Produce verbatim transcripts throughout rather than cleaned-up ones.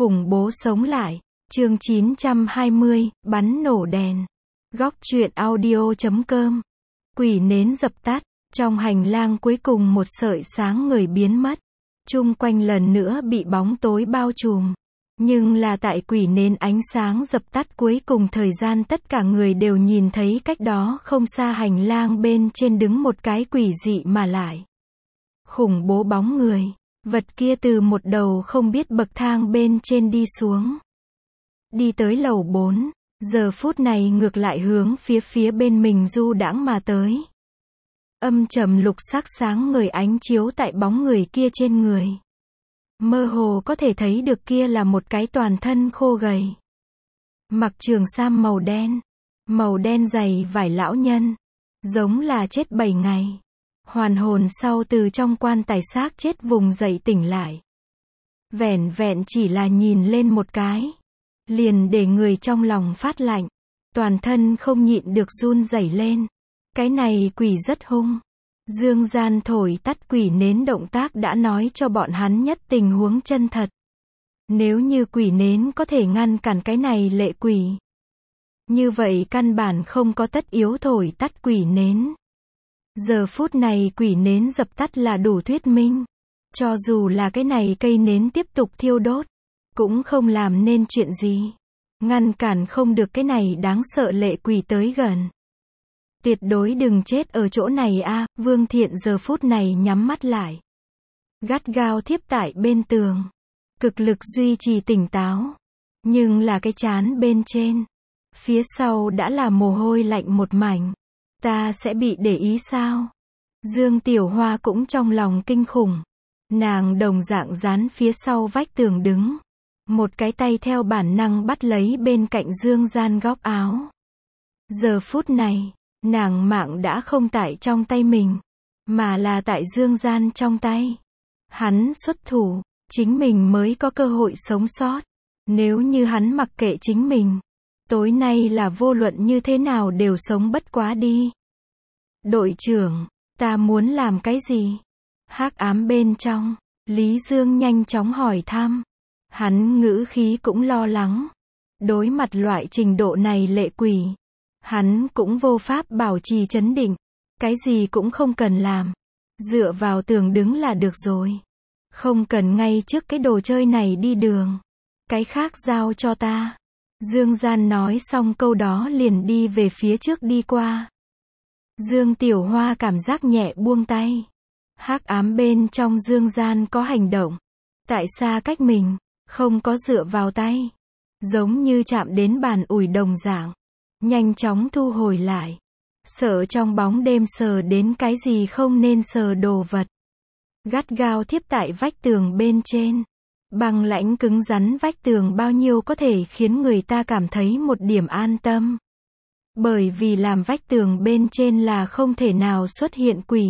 Khủng bố sống lại. Chương chín trăm hai mươi, bắn nổ đèn. Góc truyện audio chấm com. Quỷ nến dập tắt. Trong hành lang cuối cùng một sợi sáng người biến mất. Chung quanh lần nữa bị bóng tối bao trùm. Nhưng là tại quỷ nến ánh sáng dập tắt cuối cùng thời gian tất cả người đều nhìn thấy cách đó không xa hành lang bên trên đứng một cái quỷ dị mà lại khủng bố bóng người. Vật kia từ một đầu không biết bậc thang bên trên đi xuống. Đi tới lầu bốn, giờ phút này ngược lại hướng phía phía bên mình du đãng mà tới. Âm trầm lục sắc sáng người ánh chiếu tại bóng người kia trên người. Mơ hồ có thể thấy được kia là một cái toàn thân khô gầy. Mặc trường sam màu đen. Màu đen dày vải lão nhân. Giống là chết bảy ngày. Hoàn hồn sau từ trong quan tài xác chết vùng dậy tỉnh lại. Vẻn vẹn chỉ là nhìn lên một cái. Liền để người trong lòng phát lạnh. Toàn thân không nhịn được run rẩy lên. Cái này quỷ rất hung. Dương gian thổi tắt quỷ nến động tác đã nói cho bọn hắn nhất tình huống chân thật. Nếu như quỷ nến có thể ngăn cản cái này lệ quỷ. Như vậy căn bản không có tất yếu thổi tắt quỷ nến. Giờ phút này quỷ nến dập tắt là đủ thuyết minh. Cho dù là cái này cây nến tiếp tục thiêu đốt. Cũng không làm nên chuyện gì. Ngăn cản không được cái này đáng sợ lệ quỷ tới gần. Tuyệt đối đừng chết ở chỗ này a. Vương Thiện giờ phút này nhắm mắt lại. Gắt gao thiếp tại bên tường. Cực lực duy trì tỉnh táo. Nhưng là cái chán bên trên. Phía sau đã là mồ hôi lạnh một mảnh. Ta sẽ bị để ý sao? Dương Tiểu Hoa cũng trong lòng kinh khủng. Nàng đồng dạng dán phía sau vách tường đứng. Một cái tay theo bản năng bắt lấy bên cạnh Dương Gian góc áo. Giờ phút này, nàng mạng đã không tại trong tay mình, mà là tại Dương Gian trong tay. Hắn xuất thủ, chính mình mới có cơ hội sống sót. Nếu như hắn mặc kệ chính mình, tối nay là vô luận như thế nào đều sống bất quá đi. Đội trưởng, ta muốn làm cái gì? Hắc ám bên trong, Lý Dương nhanh chóng hỏi thăm. Hắn ngữ khí cũng lo lắng. Đối mặt loại trình độ này lệ quỷ, hắn cũng vô pháp bảo trì trấn định. Cái gì cũng không cần làm. Dựa vào tường đứng là được rồi. Không cần ngay trước cái đồ chơi này đi đường. Cái khác giao cho ta. Dương Gian nói xong câu đó liền đi về phía trước đi qua. Dương Tiểu Hoa cảm giác nhẹ buông tay. Hắc ám bên trong Dương Gian có hành động. Tại xa cách mình, không có dựa vào tay. Giống như chạm đến bàn ủi đồng dạng. Nhanh chóng thu hồi lại. Sợ trong bóng đêm sờ đến cái gì không nên sờ đồ vật. Gắt gao thiếp tại vách tường bên trên. Băng lãnh cứng rắn vách tường bao nhiêu có thể khiến người ta cảm thấy một điểm an tâm. Bởi vì làm vách tường bên trên là không thể nào xuất hiện quỷ.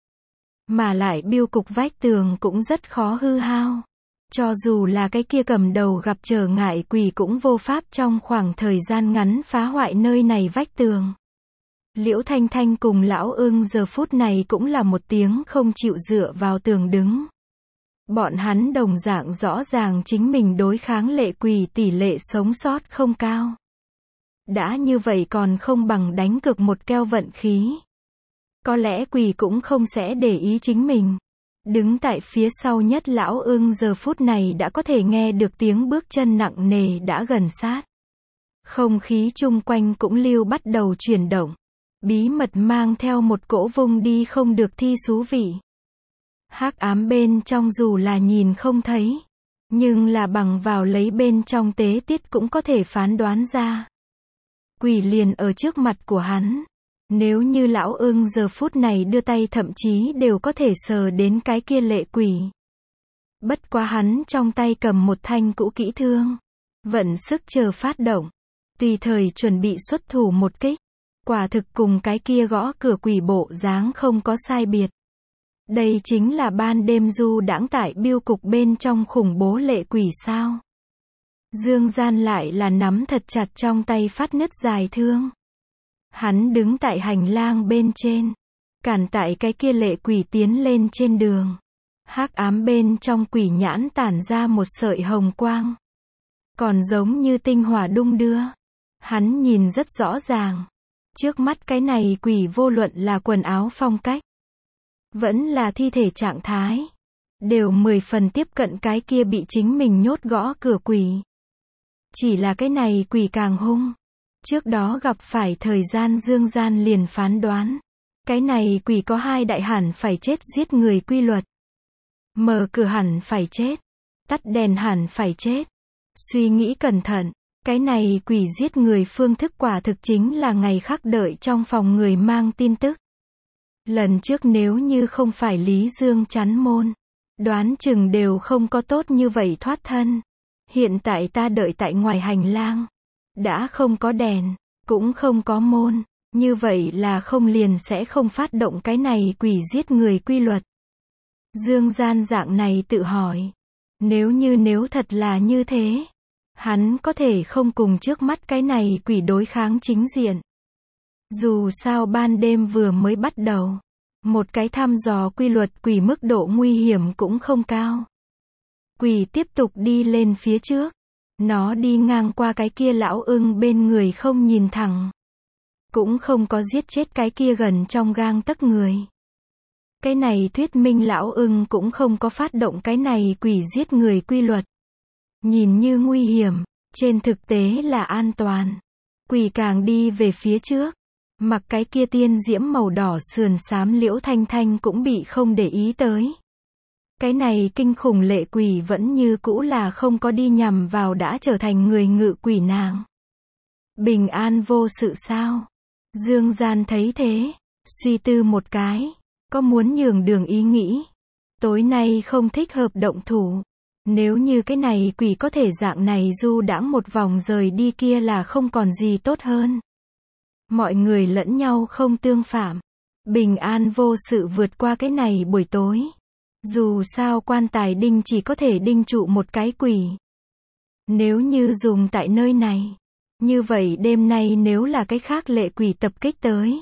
Mà lại biêu cục vách tường cũng rất khó hư hao. Cho dù là cái kia cầm đầu gặp trở ngại quỷ cũng vô pháp trong khoảng thời gian ngắn phá hoại nơi này vách tường. Liễu Thanh Thanh cùng Lão Ưng giờ phút này cũng là một tiếng không chịu dựa vào tường đứng. Bọn hắn đồng dạng rõ ràng chính mình đối kháng lệ quỷ tỷ lệ sống sót không cao. Đã như vậy còn không bằng đánh cược một keo vận khí. Có lẽ quỷ cũng không sẽ để ý chính mình. Đứng tại phía sau nhất Lão Ưng giờ phút này đã có thể nghe được tiếng bước chân nặng nề đã gần sát. Không khí chung quanh cũng lưu bắt đầu chuyển động. Bí mật mang theo một cỗ vung đi không được thi xú vị. Hắc ám bên trong dù là nhìn không thấy. Nhưng là bằng vào lấy bên trong tế tiết cũng có thể phán đoán ra. Quỷ liền ở trước mặt của hắn. Nếu như Lão Ưng giờ phút này đưa tay thậm chí đều có thể sờ đến cái kia lệ quỷ. Bất quá hắn trong tay cầm một thanh cũ kỹ thương. Vận sức chờ phát động. Tùy thời chuẩn bị xuất thủ một kích. Quả thực cùng cái kia gõ cửa quỷ bộ dáng không có sai biệt. Đây chính là ban đêm du đãng tại biêu cục bên trong khủng bố lệ quỷ sao. Dương Gian lại là nắm thật chặt trong tay phát nứt dài thương. Hắn đứng tại hành lang bên trên. Cản tại cái kia lệ quỷ tiến lên trên đường. Hắc ám bên trong quỷ nhãn tản ra một sợi hồng quang. còn giống như tinh hỏa đung đưa. Hắn nhìn rất rõ ràng. Trước mắt cái này quỷ vô luận là quần áo phong cách, vẫn là thi thể trạng thái, đều mười phần tiếp cận cái kia bị chính mình nhốt gõ cửa quỷ. Chỉ là cái này quỷ càng hung. Trước đó gặp phải thời gian Dương Gian liền phán đoán. Cái này quỷ có hai đại hẳn phải chết giết người quy luật. Mở cửa hẳn phải chết. Tắt đèn hẳn phải chết. Suy nghĩ cẩn thận. Cái này quỷ giết người phương thức quả thực chính là ngày khắc đợi trong phòng người mang tin tức. Lần trước nếu như không phải Lý Dương chắn môn, đoán chừng đều không có tốt như vậy thoát thân. Hiện tại ta đợi tại ngoài hành lang. Đã không có đèn, cũng không có môn. Như vậy là không liền sẽ không phát động cái này quỷ giết người quy luật. Dương Gian dạng này tự hỏi. Nếu như nếu thật là như thế, hắn có thể không cùng trước mắt cái này quỷ đối kháng chính diện. Dù sao ban đêm vừa mới bắt đầu, một cái thăm dò quy luật quỷ mức độ nguy hiểm cũng không cao. Quỷ tiếp tục đi lên phía trước. Nó đi ngang qua cái kia lão ưng bên người không nhìn thẳng. Cũng không có giết chết cái kia gần trong gang tấc người. Cái này thuyết minh lão ưng cũng không có phát động cái này quỷ giết người quy luật. Nhìn như nguy hiểm, trên thực tế là an toàn. Quỷ càng đi về phía trước. Mặc cái kia tiên diễm màu đỏ sườn xám Liễu Thanh Thanh cũng bị không để ý tới. Cái này kinh khủng lệ quỷ vẫn như cũ là không có đi nhằm vào đã trở thành người ngự quỷ nàng. Bình an vô sự sao? Dương Gian thấy thế, suy tư một cái, có muốn nhường đường ý nghĩ. Tối nay không thích hợp động thủ. Nếu như cái này quỷ có thể dạng này du đãng một vòng rời đi kia là không còn gì tốt hơn. Mọi người lẫn nhau không tương phạm. Bình an vô sự vượt qua cái này buổi tối. Dù sao quan tài đinh chỉ có thể đinh trụ một cái quỷ. Nếu như dùng tại nơi này, như vậy đêm nay nếu là cái khác lệ quỷ tập kích tới,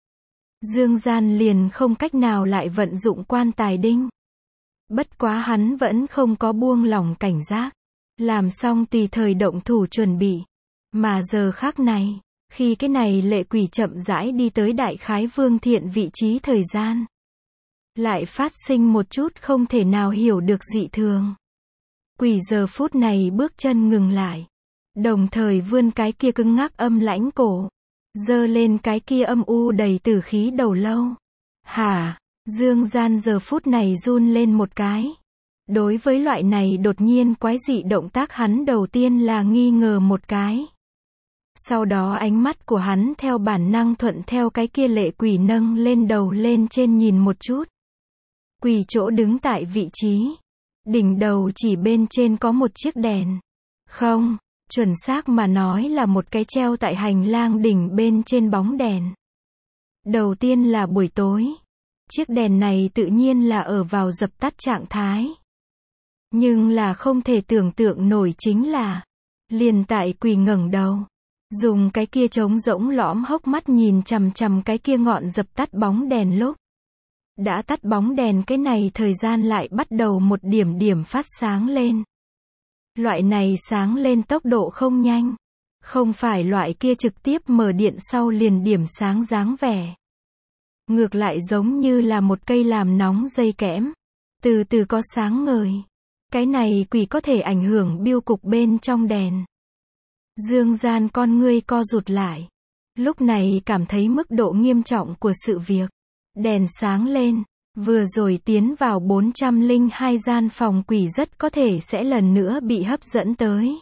Dương Gian liền không cách nào lại vận dụng quan tài đinh. Bất quá hắn vẫn không có buông lỏng cảnh giác. Làm xong tùy thời động thủ chuẩn bị. Mà giờ khác này, khi cái này lệ quỷ chậm rãi đi tới đại khái Vương Thiện vị trí thời gian, lại phát sinh một chút không thể nào hiểu được dị thường. Quỷ giờ phút này bước chân ngừng lại. Đồng thời vươn cái kia cứng ngắc âm lãnh cổ. Giơ lên cái kia âm u đầy tử khí đầu lâu. Hả? Dương Gian giờ phút này run lên một cái. Đối với loại này đột nhiên quái dị động tác hắn đầu tiên là nghi ngờ một cái. Sau đó ánh mắt của hắn theo bản năng thuận theo cái kia lệ quỷ nâng lên đầu lên trên nhìn một chút. Quỷ chỗ đứng tại vị trí. Đỉnh đầu chỉ bên trên có một chiếc đèn. Không, chuẩn xác mà nói là một cái treo tại hành lang đỉnh bên trên bóng đèn. Đầu tiên là buổi tối. Chiếc đèn này tự nhiên là ở vào dập tắt trạng thái. Nhưng là không thể tưởng tượng nổi chính là, liền tại quỷ ngẩng đầu, dùng cái kia trống rỗng lõm hốc mắt nhìn chằm chằm cái kia ngọn dập tắt bóng đèn lúc. Đã tắt bóng đèn cái này thời gian lại bắt đầu một điểm điểm phát sáng lên. Loại này sáng lên tốc độ không nhanh. Không phải loại kia trực tiếp mở điện sau liền điểm sáng dáng vẻ. Ngược lại giống như là một cây làm nóng dây kẽm. Từ từ có sáng ngời. Cái này quỷ có thể ảnh hưởng biêu cục bên trong đèn. Dương Gian con ngươi co rụt lại. Lúc này cảm thấy mức độ nghiêm trọng của sự việc. Đèn sáng lên. Vừa rồi tiến vào bốn trăm lẻ hai gian phòng quỷ rất có thể sẽ lần nữa bị hấp dẫn tới.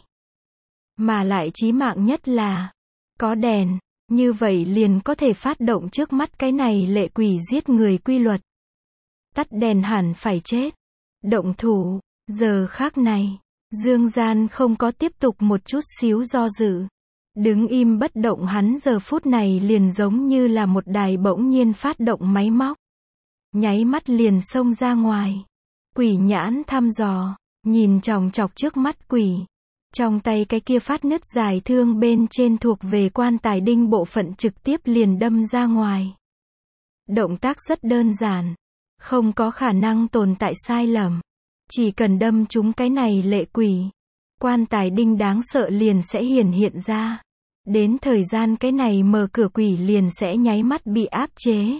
Mà lại chí mạng nhất là, có đèn, như vậy liền có thể phát động trước mắt cái này lệ quỷ giết người quy luật. Tắt đèn hẳn phải chết. Động thủ, giờ khác này, Dương Gian không có tiếp tục một chút xíu do dự. Đứng im bất động hắn giờ phút này liền giống như là một đài bỗng nhiên phát động máy móc. Nháy mắt liền xông ra ngoài. Quỷ nhãn thăm dò, nhìn chòng chọc trước mắt quỷ. Trong tay cái kia phát nứt dài thương bên trên thuộc về quan tài đinh bộ phận trực tiếp liền đâm ra ngoài. Động tác rất đơn giản. Không có khả năng tồn tại sai lầm. Chỉ cần đâm trúng cái này lệ quỷ. quan tài đinh đáng sợ liền sẽ hiển hiện ra. Đến thời gian cái này mở cửa quỷ liền sẽ nháy mắt bị áp chế.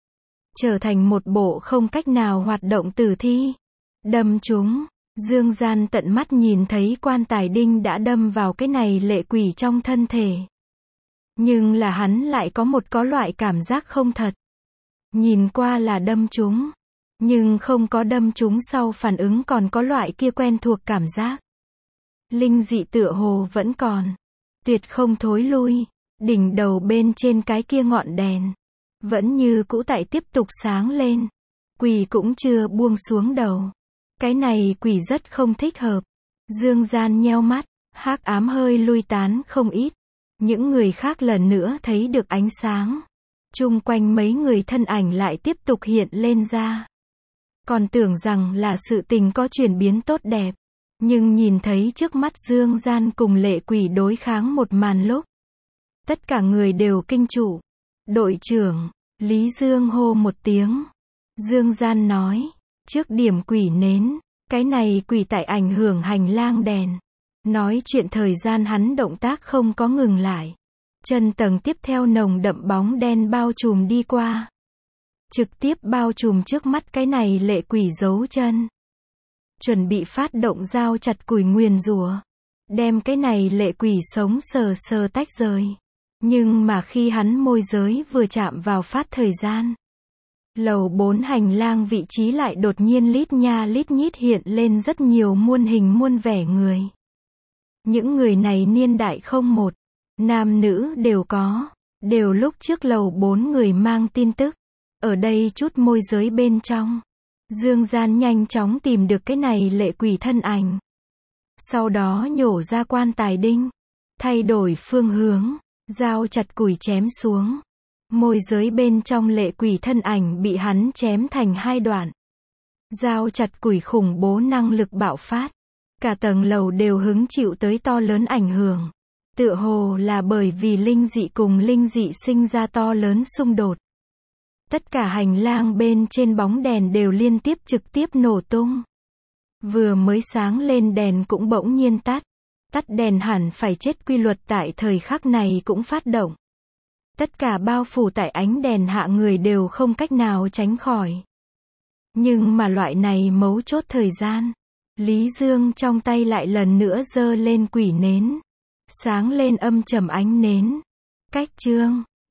Trở thành một bộ không cách nào hoạt động tử thi. Đâm chúng. Dương Gian tận mắt nhìn thấy quan tài đinh đã đâm vào cái này lệ quỷ trong thân thể. Nhưng là hắn lại có một có loại cảm giác không thật. Nhìn qua là đâm chúng. Nhưng không có đâm chúng sau phản ứng còn có loại kia quen thuộc cảm giác. Linh dị tựa hồ vẫn còn. Tuyệt không thối lui. Đỉnh đầu bên trên cái kia ngọn đèn. Vẫn như cũ tại tiếp tục sáng lên. Quỷ cũng chưa buông xuống đầu. Cái này quỷ rất không thích hợp. Dương Gian nheo mắt. Hắc ám hơi lui tán không ít. Những người khác lần nữa thấy được ánh sáng. Chung quanh mấy người thân ảnh lại tiếp tục hiện lên ra. Còn tưởng rằng là sự tình có chuyển biến tốt đẹp. Nhưng nhìn thấy trước mắt Dương Gian cùng lệ quỷ đối kháng một màn lúc. Tất cả người đều kinh trụ. Đội trưởng, Lý Dương hô một tiếng. Dương Gian nói, trước điểm quỷ nến, cái này quỷ tại ảnh hưởng hành lang đèn. Nói chuyện thời gian hắn động tác không có ngừng lại. Chân tầng tiếp theo nồng đậm bóng đen bao trùm đi qua. Trực tiếp bao trùm trước mắt cái này lệ quỷ giấu chân. Chuẩn bị phát động dao chặt củi nguyền rủa. Đem cái này lệ quỷ sống sờ sờ tách rời. Nhưng mà khi hắn môi giới vừa chạm vào phát thời gian. Lầu bốn hành lang vị trí lại đột nhiên lít nha lít nhít hiện lên rất nhiều muôn hình muôn vẻ người. Những người này niên đại không một. Nam nữ đều có. Đều lúc trước lầu bốn người mang tin tức. Ở đây chút môi giới bên trong. Dương Gian nhanh chóng tìm được cái này lệ quỷ thân ảnh. Sau đó nhổ ra quan tài đinh. Thay đổi phương hướng. Dao chặt củi chém xuống. Môi giới bên trong lệ quỷ thân ảnh bị hắn chém thành hai đoạn. Dao chặt củi khủng bố năng lực bạo phát. Cả tầng lầu đều hứng chịu tới to lớn ảnh hưởng. Tựa hồ là bởi vì linh dị cùng linh dị sinh ra to lớn xung đột. Tất cả hành lang bên trên bóng đèn đều liên tiếp trực tiếp nổ tung. Vừa mới sáng lên đèn cũng bỗng nhiên tắt. Tắt đèn hẳn phải chết quy luật tại thời khắc này cũng phát động. Tất cả bao phủ tại ánh đèn hạ người đều không cách nào tránh khỏi. Nhưng mà loại này mấu chốt thời gian. Lý Dương trong tay lại lần nữa giơ lên quỷ nến. Sáng lên âm trầm ánh nến. Cách chương.